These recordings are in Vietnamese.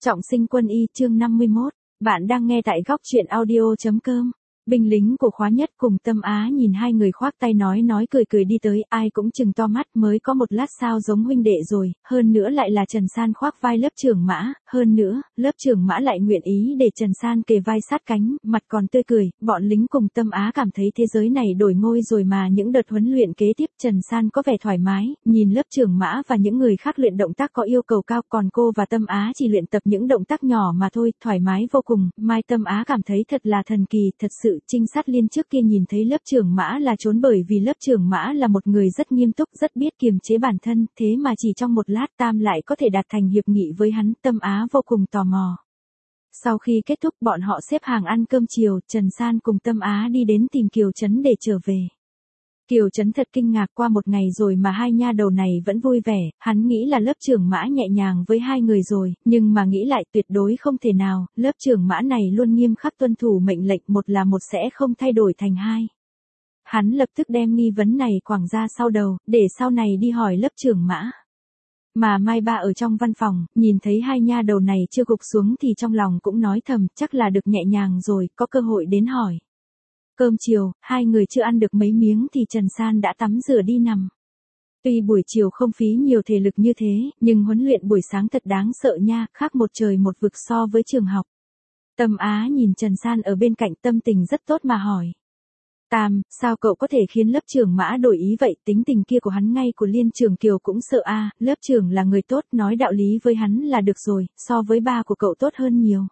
Trọng sinh quân y chương 51. Bạn đang nghe tại góc truyện audio.com. Binh lính của khóa nhất cùng Tâm Á nhìn hai người khoác tay nói cười cười đi tới, ai cũng chừng to mắt, mới có một lát sao giống huynh đệ rồi, hơn nữa lại là Trần San khoác vai lớp trưởng Mã, hơn nữa, lớp trưởng Mã lại nguyện ý để Trần San kề vai sát cánh, mặt còn tươi cười, bọn lính cùng Tâm Á cảm thấy thế giới này đổi ngôi rồi mà những đợt huấn luyện kế tiếp Trần San có vẻ thoải mái, nhìn lớp trưởng Mã và những người khác luyện động tác có yêu cầu cao, còn cô và Tâm Á chỉ luyện tập những động tác nhỏ mà thôi, thoải mái vô cùng, Mai Tâm Á cảm thấy thật là thần kỳ, thật sự. Trinh sát liên trước kia nhìn thấy lớp trưởng Mã là trốn bởi vì lớp trưởng Mã là một người rất nghiêm túc, rất biết kiềm chế bản thân, thế mà chỉ trong một lát Tam lại có thể đạt thành hiệp nghị với hắn, Tâm Á vô cùng tò mò. Sau khi kết thúc bọn họ xếp hàng ăn cơm chiều, Trần San cùng Tâm Á đi đến tìm Kiều Trấn để trở về. Kiều Trấn thật kinh ngạc, qua một ngày rồi mà hai nha đầu này vẫn vui vẻ, hắn nghĩ là lớp trưởng Mã nhẹ nhàng với hai người rồi, nhưng mà nghĩ lại tuyệt đối không thể nào, lớp trưởng Mã này luôn nghiêm khắc tuân thủ mệnh lệnh, một là một sẽ không thay đổi thành hai. Hắn lập tức đem nghi vấn này quẳng ra sau đầu, để sau này đi hỏi lớp trưởng Mã. Mà Mai Ba ở trong văn phòng, nhìn thấy hai nha đầu này chưa gục xuống thì trong lòng cũng nói thầm, chắc là được nhẹ nhàng rồi, có cơ hội đến hỏi. Cơm chiều, hai người chưa ăn được mấy miếng thì Trần San đã tắm rửa đi nằm. Tuy buổi chiều không phí nhiều thể lực như thế, nhưng huấn luyện buổi sáng thật đáng sợ nha, khác một trời một vực so với trường học. Tâm Á nhìn Trần San ở bên cạnh, tâm tình rất tốt mà hỏi. Tam, sao cậu có thể khiến lớp trưởng Mã đổi ý vậy, tính tình kia của hắn ngay của Liên Trường Kiều cũng sợ a, lớp trưởng là người tốt, nói đạo lý với hắn là được rồi, so với ba của cậu tốt hơn nhiều.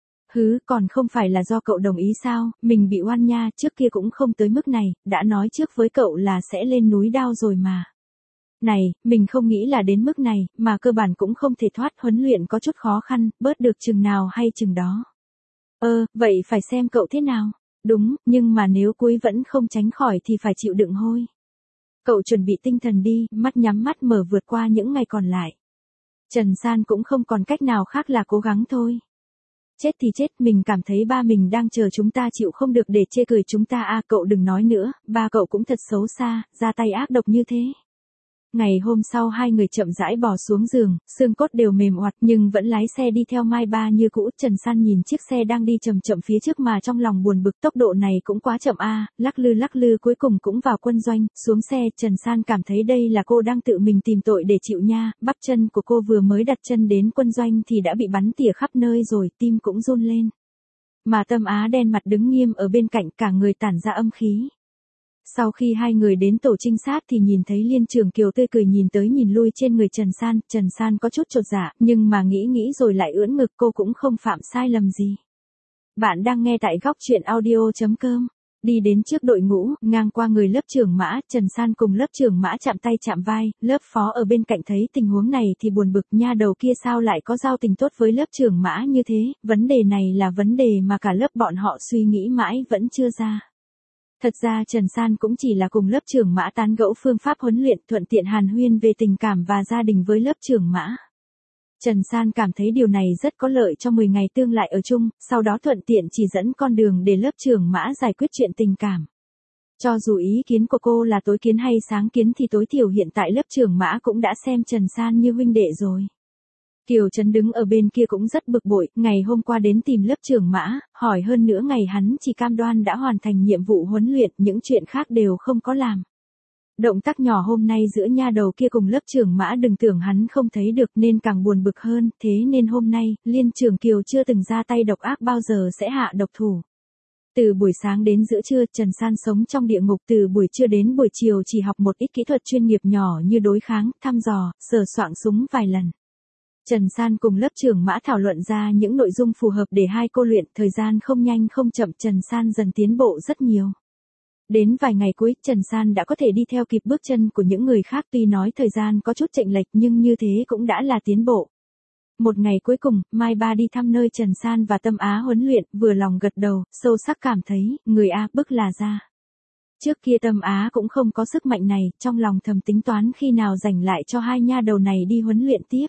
Còn không phải là do cậu đồng ý sao, mình bị oan nha, trước kia cũng không tới mức này, đã nói trước với cậu là sẽ lên núi đao rồi mà. Này, mình không nghĩ là đến mức này, mà cơ bản cũng không thể thoát, huấn luyện có chút khó khăn, bớt được chừng nào hay chừng đó. Vậy phải xem cậu thế nào. Đúng, nhưng mà nếu cuối vẫn không tránh khỏi thì phải chịu đựng thôi. Cậu chuẩn bị tinh thần đi, mắt nhắm mắt mở vượt qua những ngày còn lại. Trần San cũng không còn cách nào khác là cố gắng thôi. Chết thì chết, mình cảm thấy ba mình đang chờ chúng ta chịu không được để chê cười chúng ta à, cậu đừng nói nữa, ba cậu cũng thật xấu xa, ra tay ác độc như thế. Ngày hôm sau hai người chậm rãi bò xuống giường, xương cốt đều mềm oặt nhưng vẫn lái xe đi theo Mai Ba như cũ. Trần San nhìn chiếc xe đang đi chậm chậm phía trước mà trong lòng buồn bực, tốc độ này cũng quá chậm a, lắc lư cuối cùng cũng vào quân doanh, xuống xe Trần San cảm thấy đây là cô đang tự mình tìm tội để chịu nha, bắp chân của cô vừa mới đặt chân đến quân doanh thì đã bị bắn tỉa khắp nơi rồi, tim cũng run lên. Mà Tâm Á đen mặt đứng nghiêm ở bên cạnh, cả người tản ra âm khí. Sau khi hai người đến tổ trinh sát thì nhìn thấy Liên Trường Kiều tươi cười nhìn tới nhìn lui trên người Trần San có chút chột dạ, nhưng mà nghĩ rồi lại ưỡn ngực, cô cũng không phạm sai lầm gì. Bạn đang nghe tại góc truyện audio.com. Đi đến trước đội ngũ, ngang qua người lớp trưởng Mã, Trần San cùng lớp trưởng Mã chạm tay chạm vai, lớp phó ở bên cạnh thấy tình huống này thì buồn bực, nha đầu kia sao lại có giao tình tốt với lớp trưởng Mã như thế, vấn đề này là vấn đề mà cả lớp bọn họ suy nghĩ mãi vẫn chưa ra. Thật ra Trần San cũng chỉ là cùng lớp trưởng Mã tán gẫu phương pháp huấn luyện, thuận tiện hàn huyên về tình cảm và gia đình với lớp trưởng Mã. Trần San cảm thấy điều này rất có lợi cho 10 ngày tương lại ở chung, sau đó thuận tiện chỉ dẫn con đường để lớp trưởng Mã giải quyết chuyện tình cảm. Cho dù ý kiến của cô là tối kiến hay sáng kiến thì tối thiểu hiện tại lớp trưởng Mã cũng đã xem Trần San như huynh đệ rồi. Kiều Trấn đứng ở bên kia cũng rất bực bội, ngày hôm qua đến tìm lớp trưởng Mã, hỏi hơn nữa ngày hắn chỉ cam đoan đã hoàn thành nhiệm vụ huấn luyện, những chuyện khác đều không có làm. Động tác nhỏ hôm nay giữa nha đầu kia cùng lớp trưởng Mã đừng tưởng hắn không thấy được nên càng buồn bực hơn, thế nên hôm nay, Liên Trường Kiều chưa từng ra tay độc ác bao giờ sẽ hạ độc thủ. Từ buổi sáng đến giữa trưa, Trần San sống trong địa ngục, từ buổi trưa đến buổi chiều chỉ học một ít kỹ thuật chuyên nghiệp nhỏ như đối kháng, thăm dò, sờ soạng súng vài lần. Trần San cùng lớp trưởng Mã thảo luận ra những nội dung phù hợp để hai cô luyện, thời gian không nhanh không chậm, Trần San dần tiến bộ rất nhiều. Đến vài ngày cuối, Trần San đã có thể đi theo kịp bước chân của những người khác, tuy nói thời gian có chút chệch lệch nhưng như thế cũng đã là tiến bộ. Một ngày cuối cùng, Mai Ba đi thăm nơi Trần San và Tâm Á huấn luyện, vừa lòng gật đầu, sâu sắc cảm thấy, người A bức là ra. Trước kia Tâm Á cũng không có sức mạnh này, trong lòng thầm tính toán khi nào rảnh lại cho hai nha đầu này đi huấn luyện tiếp.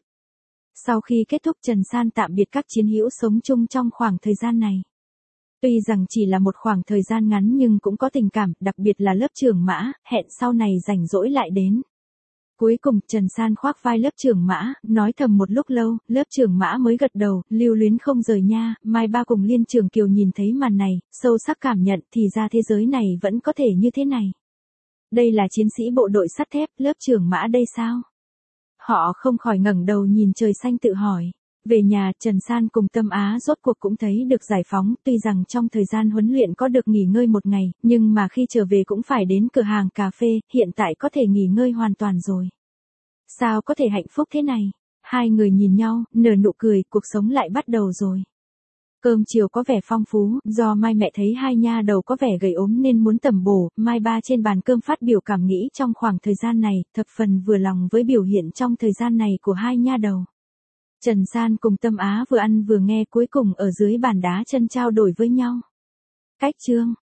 Sau khi kết thúc Trần San tạm biệt các chiến hữu sống chung trong khoảng thời gian này. Tuy rằng chỉ là một khoảng thời gian ngắn nhưng cũng có tình cảm, đặc biệt là lớp trưởng Mã, hẹn sau này rảnh rỗi lại đến. Cuối cùng Trần San khoác vai lớp trưởng Mã, nói thầm một lúc lâu, lớp trưởng Mã mới gật đầu, lưu luyến không rời nha. Mai Ba cùng Liên Trường Kiều nhìn thấy màn này, sâu sắc cảm nhận thì ra thế giới này vẫn có thể như thế này. Đây là chiến sĩ bộ đội sắt thép, lớp trưởng Mã đây sao? Họ không khỏi ngẩng đầu nhìn trời xanh tự hỏi. Về nhà, Trần San cùng Tâm Á rốt cuộc cũng thấy được giải phóng, tuy rằng trong thời gian huấn luyện có được nghỉ ngơi một ngày, nhưng mà khi trở về cũng phải đến cửa hàng cà phê, hiện tại có thể nghỉ ngơi hoàn toàn rồi. Sao có thể hạnh phúc thế này? Hai người nhìn nhau, nở nụ cười, cuộc sống lại bắt đầu rồi. Cơm chiều có vẻ phong phú, do Mai mẹ thấy hai nha đầu có vẻ gầy ốm nên muốn tẩm bổ, Mai Ba trên bàn cơm phát biểu cảm nghĩ trong khoảng thời gian này, thập phần vừa lòng với biểu hiện trong thời gian này của hai nha đầu. Trần San cùng Tâm Á vừa ăn vừa nghe, cuối cùng ở dưới bàn đá chân trao đổi với nhau. Cách chương